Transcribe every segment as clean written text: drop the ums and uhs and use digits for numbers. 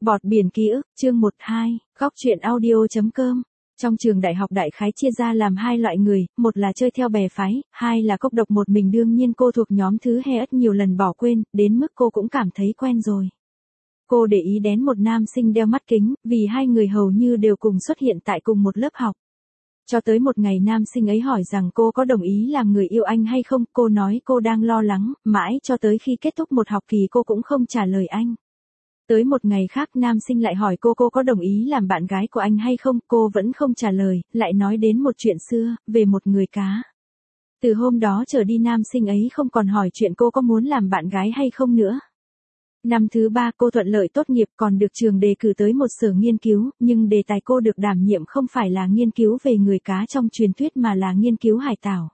Bọt biển ký ức, chương 12, góc truyện audio.com. Trong trường đại học đại khái chia ra làm hai loại người, một là chơi theo bè phái, hai là cốc độc một mình. Đương nhiên cô thuộc nhóm thứ hai, ất nhiều lần bỏ quên, đến mức cô cũng cảm thấy quen rồi. Cô để ý đến một nam sinh đeo mắt kính, vì hai người hầu như đều cùng xuất hiện tại cùng một lớp học. Cho tới một ngày nam sinh ấy hỏi rằng cô có đồng ý làm người yêu anh hay không, cô nói cô đang lo lắng, mãi cho tới khi kết thúc một học kỳ cô cũng không trả lời anh. Tới một ngày khác nam sinh lại hỏi cô có đồng ý làm bạn gái của anh hay không, cô vẫn không trả lời, lại nói đến một chuyện xưa, về một người cá. Từ hôm đó trở đi nam sinh ấy không còn hỏi chuyện cô có muốn làm bạn gái hay không nữa. Năm thứ 3 cô thuận lợi tốt nghiệp còn được trường đề cử tới một sở nghiên cứu, nhưng đề tài cô được đảm nhiệm không phải là nghiên cứu về người cá trong truyền thuyết mà là nghiên cứu hải tảo.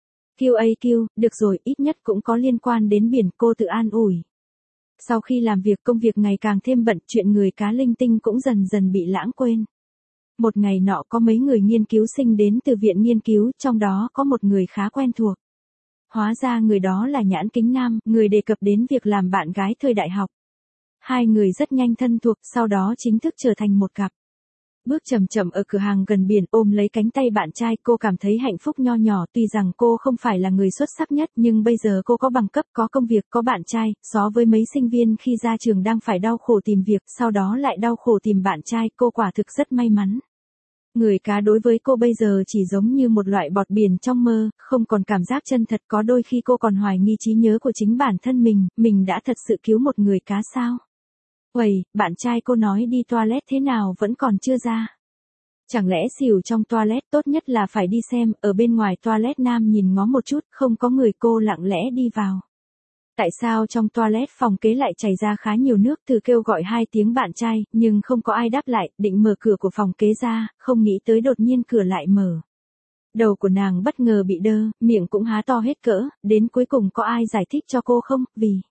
QAQ, được rồi, ít nhất cũng có liên quan đến biển, cô tự an ủi. Sau khi làm việc công việc ngày càng thêm bận, chuyện người cá linh tinh cũng dần dần bị lãng quên. Một ngày nọ có mấy người nghiên cứu sinh đến từ viện nghiên cứu, trong đó có một người khá quen thuộc. Hóa ra người đó là Nhãn Kính Nam, người đề cập đến việc làm bạn gái thời đại học. Hai người rất nhanh thân thuộc, sau đó chính thức trở thành một cặp. Bước chậm chậm ở cửa hàng gần biển, ôm lấy cánh tay bạn trai, cô cảm thấy hạnh phúc nho nhỏ. Tuy rằng cô không phải là người xuất sắc nhất, nhưng bây giờ cô có bằng cấp, có công việc, có bạn trai, so với mấy sinh viên khi ra trường đang phải đau khổ tìm việc, sau đó lại đau khổ tìm bạn trai, cô quả thực rất may mắn. Người cá đối với cô bây giờ chỉ giống như một loại bọt biển trong mơ, không còn cảm giác chân thật. Có đôi khi cô còn hoài nghi trí nhớ của chính bản thân mình đã thật sự cứu một người cá sao? Uầy, bạn trai cô nói đi toilet thế nào vẫn còn chưa ra. Chẳng lẽ xỉu trong toilet, tốt nhất là phải đi xem, ở bên ngoài toilet. Nam nhìn ngó một chút, không có người, cô lặng lẽ đi vào. Tại sao trong toilet phòng kế lại chảy ra khá nhiều nước? Từ kêu gọi 2 tiếng bạn trai, nhưng không có ai đáp lại, định mở cửa của phòng kế ra, không nghĩ tới đột nhiên cửa lại mở. Đầu của nàng bất ngờ bị đơ, miệng cũng há to hết cỡ, đến cuối cùng có ai giải thích cho cô không?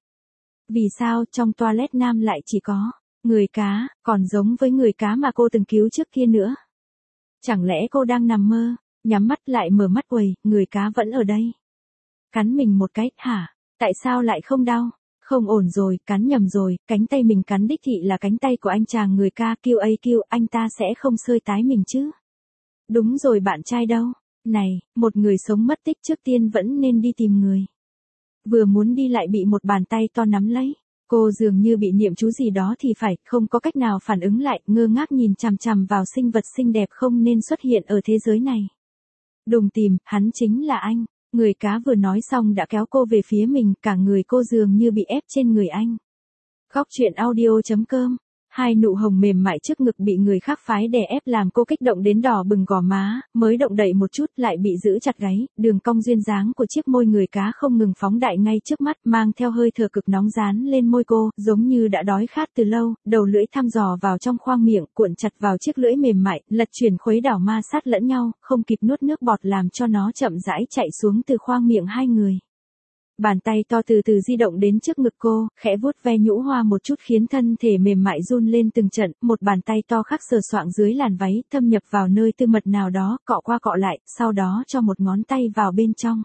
Vì sao trong toilet nam lại chỉ có người cá, còn giống với người cá mà cô từng cứu trước kia nữa? Chẳng lẽ cô đang nằm mơ? Nhắm mắt lại mở mắt, uầy, người cá vẫn ở đây. Cắn mình một cái, hả? Tại sao lại không đau? Không ổn rồi, cắn nhầm rồi, cánh tay mình cắn đích thị là cánh tay của anh chàng người ca. QAQ, anh ta sẽ không sơi tái mình chứ? Đúng rồi, bạn trai đâu? Này, một người sống mất tích trước tiên vẫn nên đi tìm người. Vừa muốn đi lại bị một bàn tay to nắm lấy. Cô dường như bị niệm chú gì đó thì phải, không có cách nào phản ứng lại, ngơ ngác nhìn chằm chằm vào sinh vật xinh đẹp không nên xuất hiện ở thế giới này. Đùng tìm, hắn chính là anh. Người cá vừa nói xong đã kéo cô về phía mình, cả người cô dường như bị ép trên người anh. Góc truyện audio.com. Hai nụ hồng mềm mại trước ngực bị người khác phái đè ép làm cô kích động đến đỏ bừng gò má, mới động đậy một chút lại bị giữ chặt gáy, đường cong duyên dáng của chiếc môi người cá không ngừng phóng đại ngay trước mắt, mang theo hơi thở cực nóng dán lên môi cô, giống như đã đói khát từ lâu, đầu lưỡi thăm dò vào trong khoang miệng, cuộn chặt vào chiếc lưỡi mềm mại, lật chuyển khuấy đảo ma sát lẫn nhau, không kịp nuốt nước bọt làm cho nó chậm rãi chạy xuống từ khoang miệng hai người. Bàn tay to từ từ di động đến trước ngực cô, khẽ vuốt ve nhũ hoa một chút khiến thân thể mềm mại run lên từng trận, một bàn tay to khác sờ soạng dưới làn váy, thâm nhập vào nơi tư mật nào đó, cọ qua cọ lại, sau đó cho một ngón tay vào bên trong.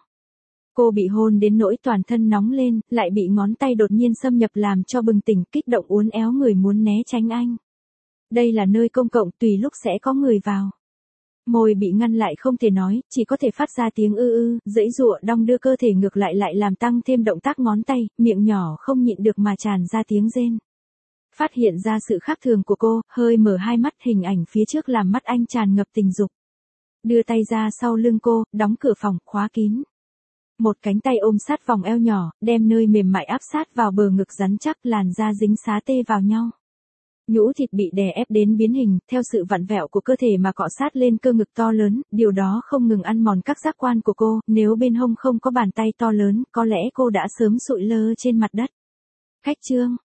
Cô bị hôn đến nỗi toàn thân nóng lên, lại bị ngón tay đột nhiên xâm nhập làm cho bừng tỉnh, kích động uốn éo người muốn né tránh anh. Đây là nơi công cộng, tùy lúc sẽ có người vào. Môi bị ngăn lại không thể nói, chỉ có thể phát ra tiếng giãy giụa đong đưa cơ thể ngược lại làm tăng thêm động tác ngón tay, miệng nhỏ không nhịn được mà tràn ra tiếng rên. Phát hiện ra sự khác thường của cô, hơi mở hai mắt, hình ảnh phía trước làm mắt anh tràn ngập tình dục. Đưa tay ra sau lưng cô, đóng cửa phòng, khóa kín. Một cánh tay ôm sát vòng eo nhỏ, đem nơi mềm mại áp sát vào bờ ngực rắn chắc, làn da dính xá tê vào nhau. Nhũ thịt bị đè ép đến biến hình, theo sự vặn vẹo của cơ thể mà cọ sát lên cơ ngực to lớn, điều đó không ngừng ăn mòn các giác quan của cô, nếu bên hông không có bàn tay to lớn, có lẽ cô đã sớm sụi lơ trên mặt đất. Khách trương,